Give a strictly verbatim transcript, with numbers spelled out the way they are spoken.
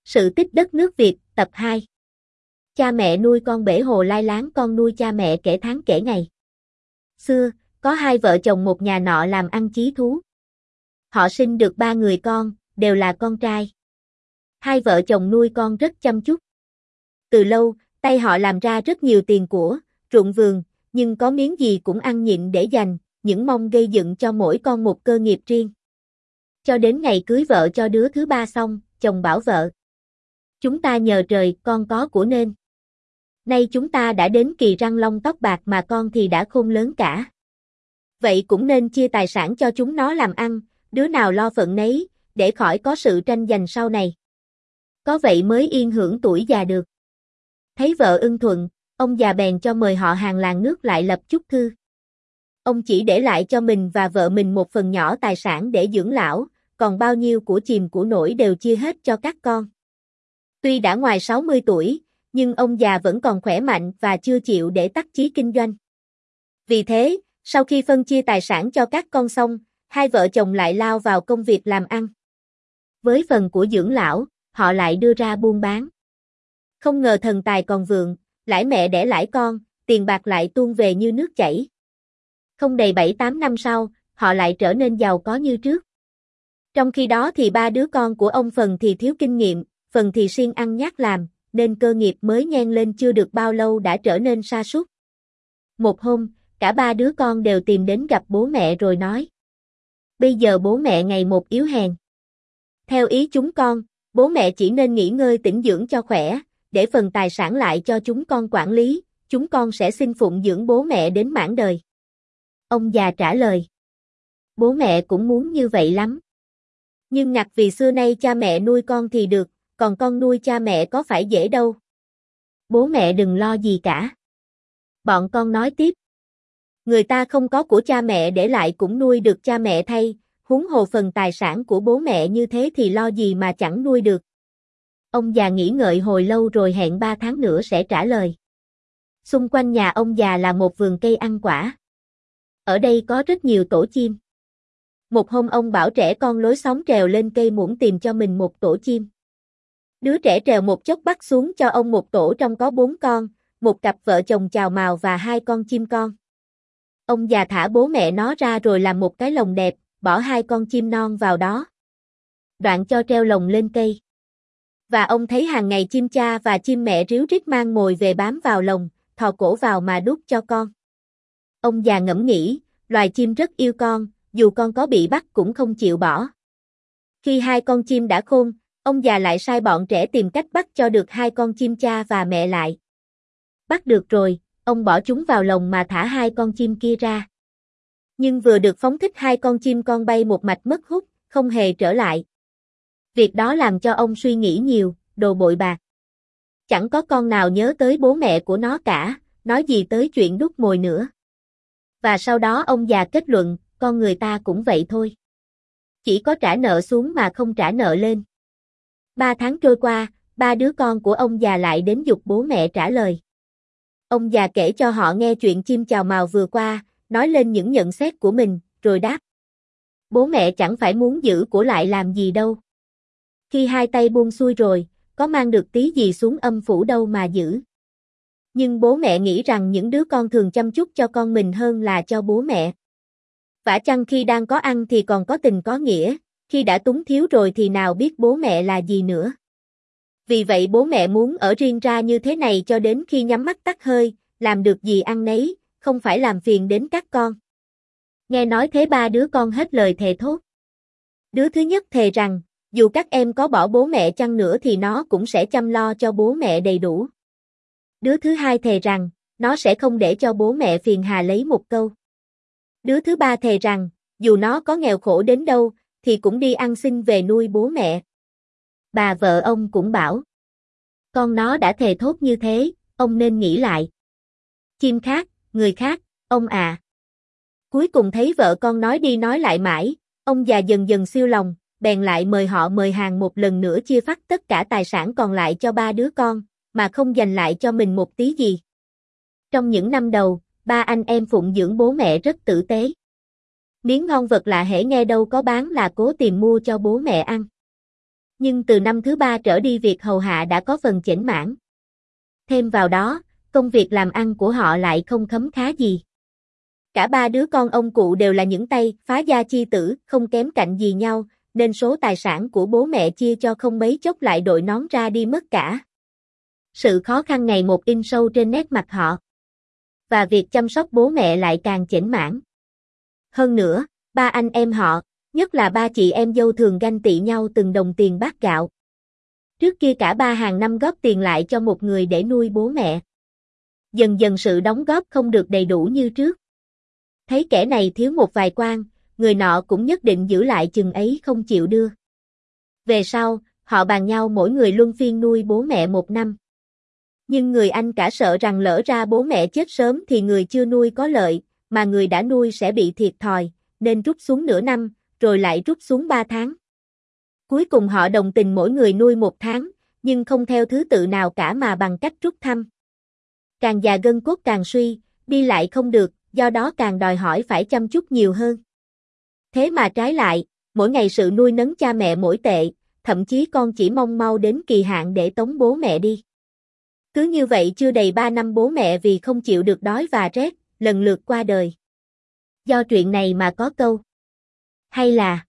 Sự tích đất nước Việt, tập hai. Cha mẹ nuôi con bể hồ lai láng con nuôi cha mẹ kể tháng kể ngày. Xưa, có hai vợ chồng một nhà nọ làm ăn chí thú. Họ sinh được ba người con, đều là con trai. Hai vợ chồng nuôi con rất chăm chút. Từ lâu, tay họ làm ra rất nhiều tiền của, ruộng vườn, nhưng có miếng gì cũng ăn nhịn để dành, những mong gây dựng cho mỗi con một cơ nghiệp riêng. Cho đến ngày cưới vợ cho đứa thứ ba xong, chồng bảo vợ: chúng ta nhờ trời, con có của nên. Nay chúng ta đã đến kỳ răng long tóc bạc mà con thì đã khôn lớn cả. Vậy cũng nên chia tài sản cho chúng nó làm ăn, đứa nào lo phận nấy, để khỏi có sự tranh giành sau này. Có vậy mới yên hưởng tuổi già được. Thấy vợ ưng thuận, ông già bèn cho mời họ hàng làng nước lại lập chúc thư. Ông chỉ để lại cho mình và vợ mình một phần nhỏ tài sản để dưỡng lão, còn bao nhiêu của chìm của nổi đều chia hết cho các con. Tuy đã ngoài sáu mươi tuổi, nhưng ông già vẫn còn khỏe mạnh và chưa chịu để tắc chí kinh doanh. Vì thế, sau khi phân chia tài sản cho các con xong, hai vợ chồng lại lao vào công việc làm ăn. Với phần của dưỡng lão, họ lại đưa ra buôn bán. Không ngờ thần tài còn vượng, lãi mẹ đẻ lãi con, tiền bạc lại tuôn về như nước chảy. Không đầy bảy tám năm sau, họ lại trở nên giàu có như trước. Trong khi đó thì ba đứa con của ông phần thì thiếu kinh nghiệm, phần thì siêng ăn nhát làm, nên cơ nghiệp mới nhen lên chưa được bao lâu đã trở nên sa sút. Một hôm, cả ba đứa con đều tìm đến gặp bố mẹ rồi nói: bây giờ bố mẹ ngày một yếu hèn. Theo ý chúng con, bố mẹ chỉ nên nghỉ ngơi tĩnh dưỡng cho khỏe, để phần tài sản lại cho chúng con quản lý, chúng con sẽ xin phụng dưỡng bố mẹ đến mãn đời. Ông già trả lời: bố mẹ cũng muốn như vậy lắm. Nhưng ngặt vì xưa nay cha mẹ nuôi con thì được, còn con nuôi cha mẹ có phải dễ đâu. Bố mẹ đừng lo gì cả. Bọn con nói tiếp: người ta không có của cha mẹ để lại cũng nuôi được cha mẹ thay, huống hồ phần tài sản của bố mẹ như thế thì lo gì mà chẳng nuôi được. Ông già nghĩ ngợi hồi lâu rồi hẹn ba tháng nữa sẽ trả lời. Xung quanh nhà ông già là một vườn cây ăn quả. Ở đây có rất nhiều tổ chim. Một hôm ông bảo trẻ con lối xóm trèo lên cây muỗng tìm cho mình một tổ chim. Đứa trẻ trèo một chốc bắt xuống cho ông một tổ trong có bốn con, một cặp vợ chồng chào mào và hai con chim con. Ông già thả bố mẹ nó ra rồi làm một cái lồng đẹp, bỏ hai con chim non vào đó. Đoạn cho treo lồng lên cây. Và ông thấy hàng ngày chim cha và chim mẹ ríu rít mang mồi về bám vào lồng, thò cổ vào mà đút cho con. Ông già ngẫm nghĩ, loài chim rất yêu con, dù con có bị bắt cũng không chịu bỏ. Khi hai con chim đã khôn, ông già lại sai bọn trẻ tìm cách bắt cho được hai con chim cha và mẹ lại. Bắt được rồi, ông bỏ chúng vào lồng mà thả hai con chim kia ra. Nhưng vừa được phóng thích hai con chim con bay một mạch mất hút, không hề trở lại. Việc đó làm cho ông suy nghĩ nhiều, đồ bội bạc. Chẳng có con nào nhớ tới bố mẹ của nó cả, nói gì tới chuyện đút mồi nữa. Và sau đó ông già kết luận, con người ta cũng vậy thôi. Chỉ có trả nợ xuống mà không trả nợ lên. Ba tháng trôi qua, ba đứa con của ông già lại đến giục bố mẹ trả lời. Ông già kể cho họ nghe chuyện chim chào mào vừa qua, nói lên những nhận xét của mình, rồi đáp: bố mẹ chẳng phải muốn giữ của lại làm gì đâu. Khi hai tay buông xuôi rồi, có mang được tí gì xuống âm phủ đâu mà giữ. Nhưng bố mẹ nghĩ rằng những đứa con thường chăm chút cho con mình hơn là cho bố mẹ. Vả chăng khi đang có ăn thì còn có tình có nghĩa, khi đã túng thiếu rồi thì nào biết bố mẹ là gì nữa. Vì vậy bố mẹ muốn ở riêng ra như thế này cho đến khi nhắm mắt tắt hơi, làm được gì ăn nấy, không phải làm phiền đến các con. Nghe nói thế ba đứa con hết lời thề thốt. Đứa thứ nhất thề rằng, dù các em có bỏ bố mẹ chăng nữa thì nó cũng sẽ chăm lo cho bố mẹ đầy đủ. Đứa thứ hai thề rằng, nó sẽ không để cho bố mẹ phiền hà lấy một câu. Đứa thứ ba thề rằng, dù nó có nghèo khổ đến đâu, thì cũng đi ăn xin về nuôi bố mẹ. Bà vợ ông cũng bảo, con nó đã thề thốt như thế, ông nên nghĩ lại. Chim khác, người khác, ông à. Cuối cùng thấy vợ con nói đi nói lại mãi, ông già dần dần siêu lòng, bèn lại mời họ mời hàng một lần nữa chia phát tất cả tài sản còn lại cho ba đứa con, mà không dành lại cho mình một tí gì. Trong những năm đầu, ba anh em phụng dưỡng bố mẹ rất tử tế. Miếng ngon vật lạ hễ nghe đâu có bán là cố tìm mua cho bố mẹ ăn. Nhưng từ năm thứ ba trở đi việc hầu hạ đã có phần chểnh mảng. Thêm vào đó, công việc làm ăn của họ lại không khấm khá gì. Cả ba đứa con ông cụ đều là những tay phá gia chi tử, không kém cạnh gì nhau, nên số tài sản của bố mẹ chia cho không mấy chốc lại đội nón ra đi mất cả. Sự khó khăn ngày một in sâu trên nét mặt họ. Và việc chăm sóc bố mẹ lại càng chểnh mảng. Hơn nữa, ba anh em họ, nhất là ba chị em dâu thường ganh tị nhau từng đồng tiền bát gạo. Trước kia cả ba hàng năm góp tiền lại cho một người để nuôi bố mẹ. Dần dần sự đóng góp không được đầy đủ như trước. Thấy kẻ này thiếu một vài quan, người nọ cũng nhất định giữ lại chừng ấy không chịu đưa. Về sau, họ bàn nhau mỗi người luân phiên nuôi bố mẹ một năm. Nhưng người anh cả sợ rằng lỡ ra bố mẹ chết sớm thì người chưa nuôi có lợi, mà người đã nuôi sẽ bị thiệt thòi, nên rút xuống nửa năm, rồi lại rút xuống ba tháng. Cuối cùng họ đồng tình mỗi người nuôi một tháng, nhưng không theo thứ tự nào cả mà bằng cách rút thăm. Càng già gân cốt càng suy, đi lại không được, do đó càng đòi hỏi phải chăm chút nhiều hơn. Thế mà trái lại, mỗi ngày sự nuôi nấng cha mẹ mỗi tệ, thậm chí con chỉ mong mau đến kỳ hạn để tống bố mẹ đi. Cứ như vậy chưa đầy ba năm bố mẹ vì không chịu được đói và rét, lần lượt qua đời. Do chuyện này mà có câu. Hay là